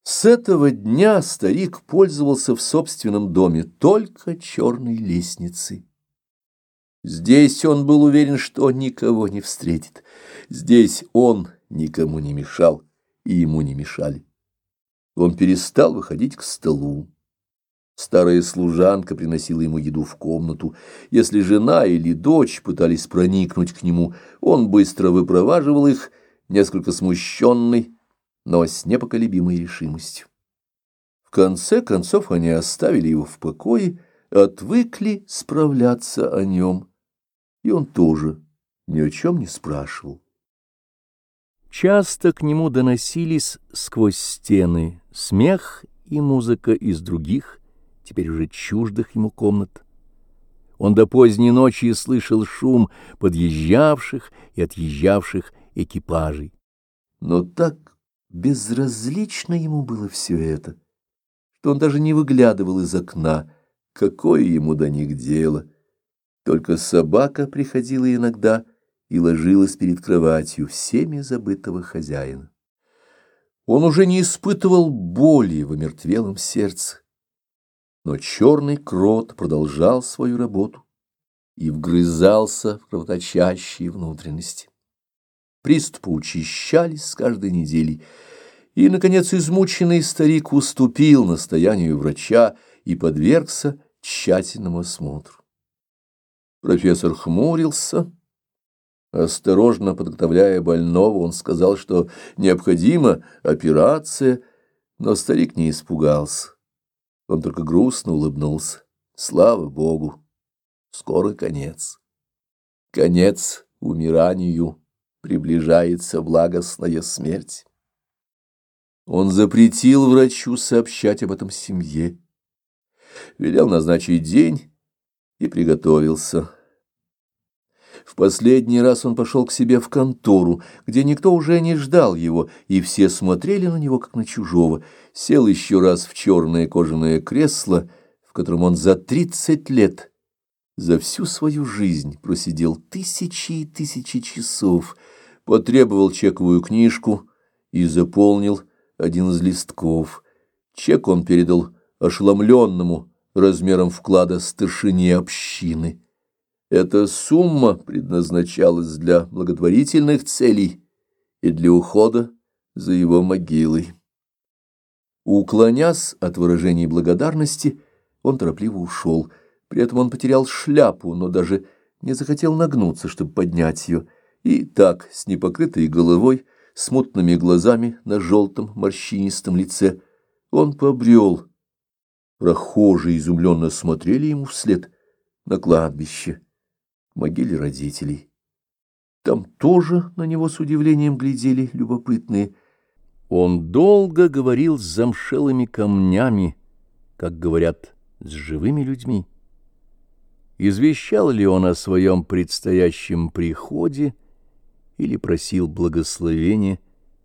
С этого дня старик пользовался в собственном доме только черной лестницей. Здесь он был уверен, что никого не встретит. Здесь он никому не мешал, и ему не мешали. Он перестал выходить к столу. Старая служанка приносила ему еду в комнату. Если жена или дочь пытались проникнуть к нему, он быстро выпроваживал их, несколько смущенный, но с непоколебимой решимостью. В конце концов они оставили его в покое, отвыкли справляться о нем, и он тоже ни о чем не спрашивал. Часто к нему доносились сквозь стены смех и музыка из других, теперь уже чуждых ему комнат. Он до поздней ночи слышал шум подъезжавших и отъезжавших экипажей. Но так безразлично ему было все это, что он даже не выглядывал из окна, какое ему до них дело. Только собака приходила иногда и ложилась перед кроватью всеми забытого хозяина. Он уже не испытывал боли в омертвелом сердце, но черный крот продолжал свою работу и вгрызался в кровоточащие внутренности. Приступы учащались с каждой неделей, и, наконец, измученный старик уступил настоянию врача и подвергся тщательному осмотру. Профессор хмурился. Осторожно подготовляя больного, он сказал, что необходима операция, но старик не испугался. Он только грустно улыбнулся. Слава Богу, скоро конец. Конец умиранию, приближается благостная смерть. Он запретил врачу сообщать об этом семье, велел назначить день и приготовился. В последний раз он пошел к себе в контору, где никто уже не ждал его, и все смотрели на него, как на чужого. Сел еще раз в черное кожаное кресло, в котором он за 30 лет, за всю свою жизнь просидел тысячи и тысячи часов, потребовал чековую книжку и заполнил один из листков. Чек он передал ошеломленному размером вклада старшине общины. Эта сумма предназначалась для благотворительных целей и для ухода за его могилой. Уклонясь от выражений благодарности, он торопливо ушел. При этом он потерял шляпу, но даже не захотел нагнуться, чтобы поднять ее, и так, с непокрытой головой, с мутными глазами на желтом морщинистом лице, он побрел. Прохожие изумленно смотрели ему вслед на кладбище, к могиле родителей. Там тоже на него с удивлением глядели любопытные. Он долго говорил с замшелыми камнями, как говорят с живыми людьми. Извещал ли он о своем предстоящем приходе или просил благословения?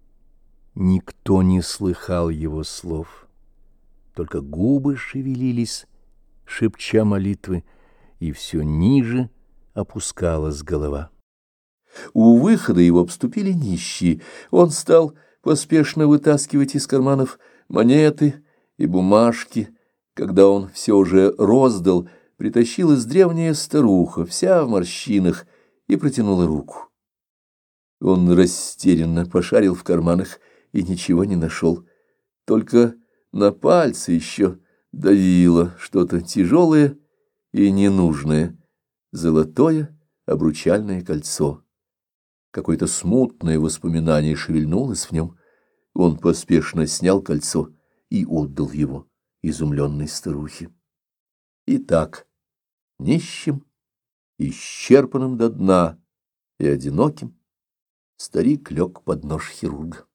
Никто не слыхал его слов. Только губы шевелились, шепча молитвы, и все ниже опускалась голова. У выхода его обступили нищие. Он стал поспешно вытаскивать из карманов монеты и бумажки. Когда он все уже роздал, притащилась древняя старуха, вся в морщинах, и протянула руку. Он растерянно пошарил в карманах и ничего не нашел. Только на пальце еще давило что-то тяжелое и ненужное, золотое обручальное кольцо. Какое-то смутное воспоминание шевельнулось в нем. Он поспешно снял кольцо и отдал его изумленной старухе. И так, нищим, исчерпанным до дна и одиноким, старик лег под нож хирурга.